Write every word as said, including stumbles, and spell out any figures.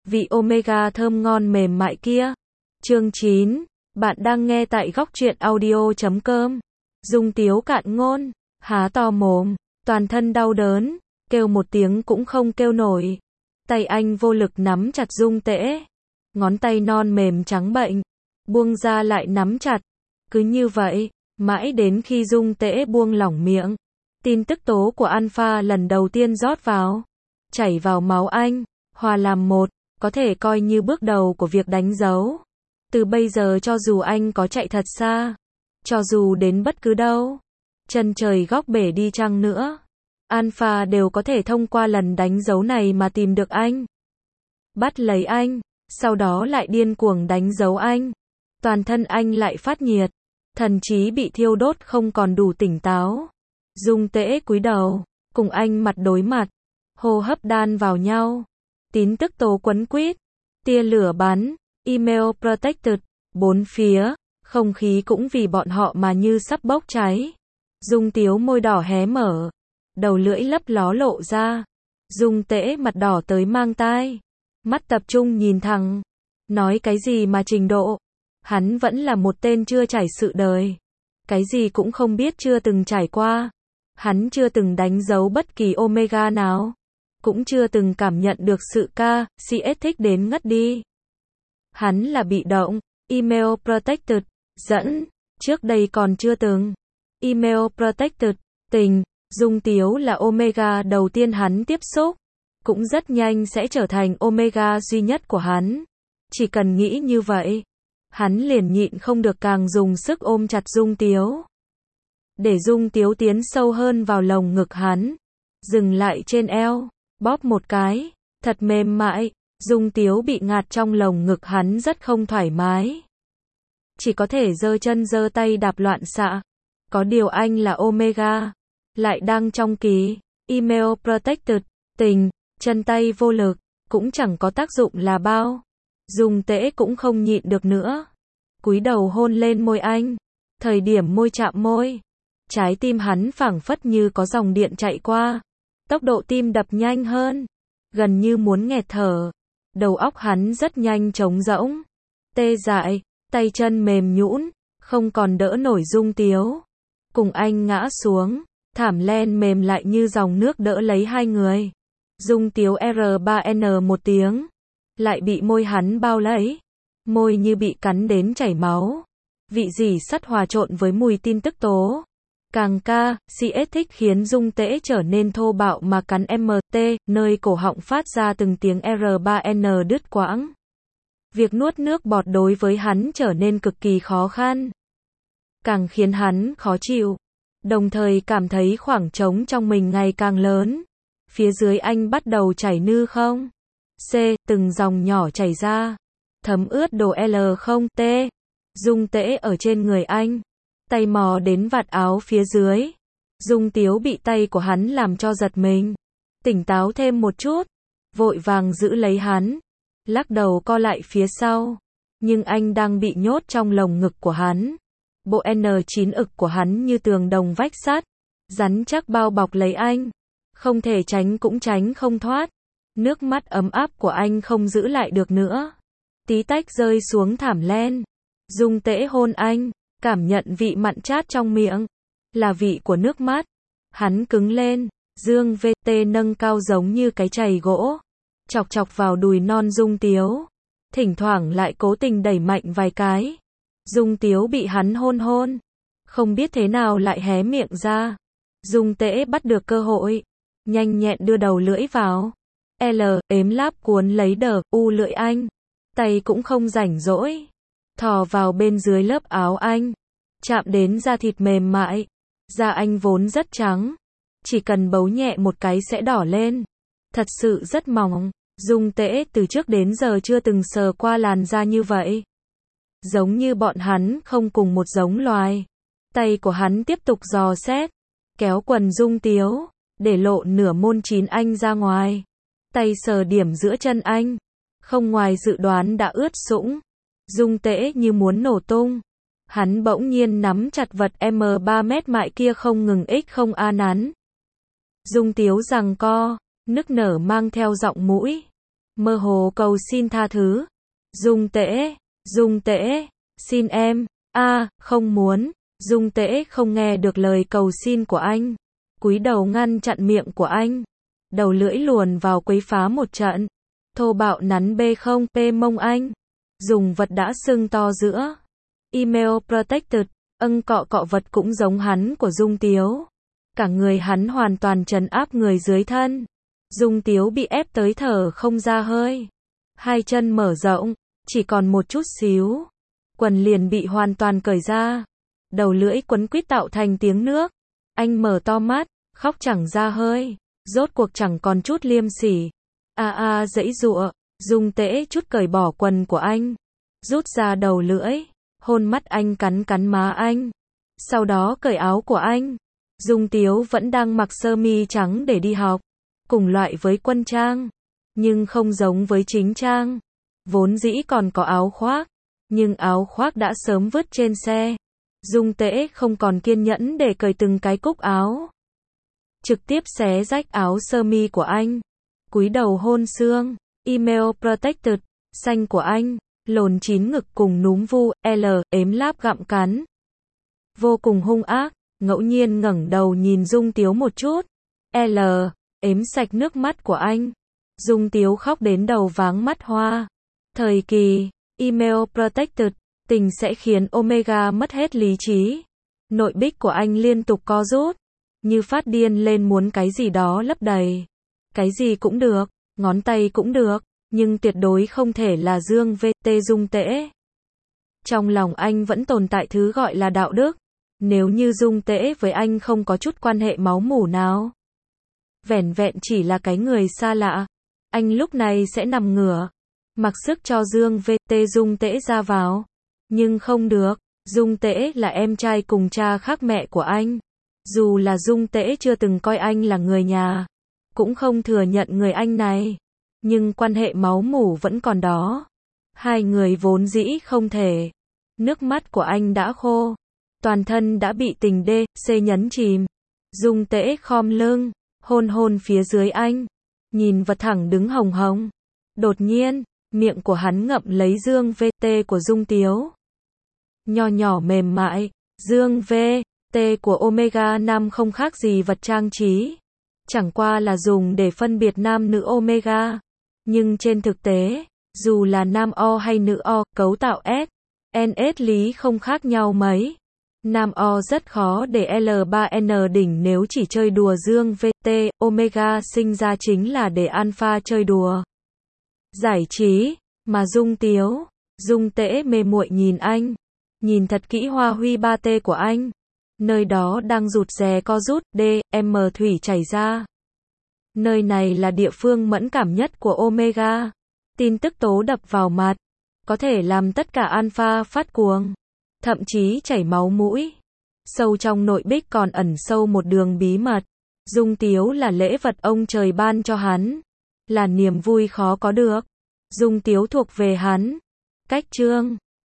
vị omega thơm ngon mềm mại kia. Chương chín. Bạn đang nghe tại góc truyện audio chấm com. Dung Tiếu cạn ngôn, há to mồm, toàn thân đau đớn, kêu một tiếng cũng không kêu nổi. Tay anh vô lực nắm chặt Dung Tễ. Ngón tay non mềm trắng bệnh, buông ra lại nắm chặt. Cứ như vậy, mãi đến khi Dung Tễ buông lỏng miệng. Tin tức tố của Alpha lần đầu tiên rót vào, chảy vào máu anh, hòa làm một, có thể coi như bước đầu của việc đánh dấu. Từ bây giờ cho dù anh có chạy thật xa, cho dù đến bất cứ đâu, chân trời góc bể đi chăng nữa, Alpha đều có thể thông qua lần đánh dấu này mà tìm được anh, bắt lấy anh, sau đó lại điên cuồng đánh dấu anh. Toàn thân anh lại phát nhiệt, thần trí bị thiêu đốt không còn đủ tỉnh táo. Dung Tễ cúi đầu, cùng anh mặt đối mặt, hô hấp đan vào nhau. Tin tức tố quấn quýt, tia lửa bắn, email protected, bốn phía, không khí cũng vì bọn họ mà như sắp bốc cháy. Dung Tiếu môi đỏ hé mở, đầu lưỡi lấp ló lộ ra. Dung Tễ mặt đỏ tới mang tai, mắt tập trung nhìn thẳng, nói cái gì mà trình độ. Hắn vẫn là một tên chưa trải sự đời, cái gì cũng không biết, chưa từng trải qua. Hắn chưa từng đánh dấu bất kỳ omega nào, cũng chưa từng cảm nhận được sự ca, xê ét thích đến ngất đi. Hắn là bị động, email protected, dẫn, trước đây còn chưa từng. Email protected, tình, Dung Tiếu là omega đầu tiên hắn tiếp xúc, cũng rất nhanh sẽ trở thành omega duy nhất của hắn. Chỉ cần nghĩ như vậy, hắn liền nhịn không được càng dùng sức ôm chặt Dung Tiếu. Để Dung Tiếu tiến sâu hơn vào lồng ngực hắn, dừng lại trên eo, bóp một cái, thật mềm mại. Dung Tiếu bị ngạt trong lồng ngực hắn rất không thoải mái, chỉ có thể giơ chân giơ tay đạp loạn xạ. Có điều anh là omega, lại đang trong kỳ email protected, tình, chân tay vô lực, cũng chẳng có tác dụng là bao. Dung Tễ cũng không nhịn được nữa, cúi đầu hôn lên môi anh. Thời điểm môi chạm môi, trái tim hắn phảng phất như có dòng điện chạy qua, tốc độ tim đập nhanh hơn, gần như muốn nghẹt thở. Đầu óc hắn rất nhanh trống rỗng, tê dại, tay chân mềm nhũn, không còn đỡ nổi Dung Tiếu. Cùng anh ngã xuống, thảm len mềm lại như dòng nước đỡ lấy hai người. Dung Tiếu R ba N một tiếng, lại bị môi hắn bao lấy, môi như bị cắn đến chảy máu. Vị rỉ sắt hòa trộn với mùi tin tức tố. Càng ca, xê ét thích khiến Dung Tễ trở nên thô bạo mà cắn em tê, nơi cổ họng phát ra từng tiếng R ba N đứt quãng. Việc nuốt nước bọt đối với hắn trở nên cực kỳ khó khăn. Càng khiến hắn khó chịu, đồng thời cảm thấy khoảng trống trong mình ngày càng lớn. Phía dưới anh bắt đầu chảy nư không? C, từng dòng nhỏ chảy ra, thấm ướt đồ L không T. Dung Tễ ở trên người anh, tay mò đến vạt áo phía dưới. Dung Tiếu bị tay của hắn làm cho giật mình, tỉnh táo thêm một chút, vội vàng giữ lấy hắn, lắc đầu co lại phía sau. Nhưng anh đang bị nhốt trong lồng ngực của hắn. Bộ N chín ực của hắn như tường đồng vách sắt, rắn chắc bao bọc lấy anh, không thể tránh cũng tránh không thoát. Nước mắt ấm áp của anh không giữ lại được nữa, tí tách rơi xuống thảm len. Dung Tễ hôn anh, cảm nhận vị mặn chát trong miệng, là vị của nước mắt. Hắn cứng lên, dương vê tê nâng cao giống như cái chày gỗ, chọc chọc vào đùi non Dung Tiếu, thỉnh thoảng lại cố tình đẩy mạnh vài cái. Dung Tiếu bị hắn hôn hôn, không biết thế nào lại hé miệng ra. Dung Tễ bắt được cơ hội, nhanh nhẹn đưa đầu lưỡi vào. L, ếm láp cuốn lấy đờ, u lưỡi anh, tay cũng không rảnh rỗi, thò vào bên dưới lớp áo anh, chạm đến da thịt mềm mại. Da anh vốn rất trắng, chỉ cần bấu nhẹ một cái sẽ đỏ lên, thật sự rất mỏng. Dung Tễ từ trước đến giờ chưa từng sờ qua làn da như vậy, giống như bọn hắn không cùng một giống loài. Tay của hắn tiếp tục dò xét, kéo quần Dung Tiếu, để lộ nửa môn chín anh ra ngoài. Tay sờ điểm giữa chân anh, không ngoài dự đoán đã ướt sũng. Dung Tễ như muốn nổ tung. Hắn bỗng nhiên nắm chặt vật M ba mét mại kia không ngừng ích không a nắn. Dung Tiếu giằng co, nức nở mang theo giọng mũi. mơ hồ cầu xin tha thứ. Dung Tễ, Dung Tễ, xin em, a à, không muốn. Dung Tễ không nghe được lời cầu xin của anh, cúi đầu ngăn chặn miệng của anh, đầu lưỡi luồn vào quấy phá một trận, thô bạo nắn bê không pê mông anh, dùng vật đã sưng to giữa. Email protected, âng cọ cọ vật cũng giống hắn của Dung Tiếu. Cả người hắn hoàn toàn trấn áp người dưới thân. Dung Tiếu bị ép tới thở không ra hơi. Hai chân mở rộng, chỉ còn một chút xíu. Quần liền bị hoàn toàn cởi ra. Đầu lưỡi quấn quýt tạo thành tiếng nước. Anh mở to mắt, khóc chẳng ra hơi. Rốt cuộc chẳng còn chút liêm sỉ. A a giãy giụa, Dung Tễ chút cởi bỏ quần của anh. Rút ra đầu lưỡi, hôn mắt anh cắn cắn má anh. Sau đó cởi áo của anh. Dung Tiếu vẫn đang mặc sơ mi trắng để đi học. Cùng loại với quân trang. Nhưng không giống với chính trang. Vốn dĩ còn có áo khoác. Nhưng áo khoác đã sớm vứt trên xe. Dung Tễ không còn kiên nhẫn để cởi từng cái cúc áo. Trực tiếp xé rách áo sơ mi của anh. Cúi đầu hôn xương. Email protected. Xanh của anh. Lồn chín ngực cùng núm vu. L. Ếm láp gặm cắn. Vô cùng hung ác. Ngẫu nhiên ngẩng đầu nhìn Dung Tiếu một chút. L. Ếm sạch nước mắt của anh. Dung Tiếu khóc đến đầu váng mắt hoa. Thời kỳ Email protected, tình sẽ khiến Omega mất hết lý trí. Nội bích của anh liên tục co rút, như phát điên lên muốn cái gì đó lấp đầy. Cái gì cũng được, ngón tay cũng được, nhưng tuyệt đối không thể là Dương vê tê Dung Tễ. Trong lòng anh vẫn tồn tại thứ gọi là đạo đức. Nếu như Dung Tễ với anh không có chút quan hệ máu mủ nào, vẻn vẹn chỉ là cái người xa lạ, anh lúc này sẽ nằm ngửa, mặc sức cho Dương vê tê Dung Tễ ra vào. Nhưng không được, Dung Tễ là em trai cùng cha khác mẹ của anh. Dù là Dung Tễ chưa từng coi anh là người nhà, cũng không thừa nhận người anh này, nhưng quan hệ máu mủ vẫn còn đó. Hai người vốn dĩ không thể. Nước mắt của anh đã khô, toàn thân đã bị tình đê xê nhấn chìm. Dung Tễ khom lưng, hôn hôn phía dưới anh, nhìn vật thẳng đứng hồng hồng. Đột nhiên, miệng của hắn ngậm lấy Dương vê tê của Dung Tiếu. Nho nhỏ mềm mại, Dương vê tê của Omega năm không khác gì vật trang trí. Chẳng qua là dùng để phân biệt nam nữ Omega. Nhưng trên thực tế, dù là nam O hay nữ O, cấu tạo S, en ét lý không khác nhau mấy. Nam O rất khó để L ba N đỉnh nếu chỉ chơi đùa Dương vê tê, Omega sinh ra chính là để Alpha chơi đùa. Giải trí, mà Dung Tiếu, Dung Tễ mê muội nhìn anh, nhìn thật kỹ hoa huy ba T của anh. Nơi đó đang rụt rè co rút, D, M thủy chảy ra. Nơi này là địa phương mẫn cảm nhất của Omega. Tin tức tố đập vào mặt, có thể làm tất cả Alpha phát cuồng, thậm chí chảy máu mũi. Sâu trong nội bích còn ẩn sâu một đường bí mật. Dung Tiếu là lễ vật ông trời ban cho hắn, là niềm vui khó có được. Dung Tiếu thuộc về hắn. Cách chương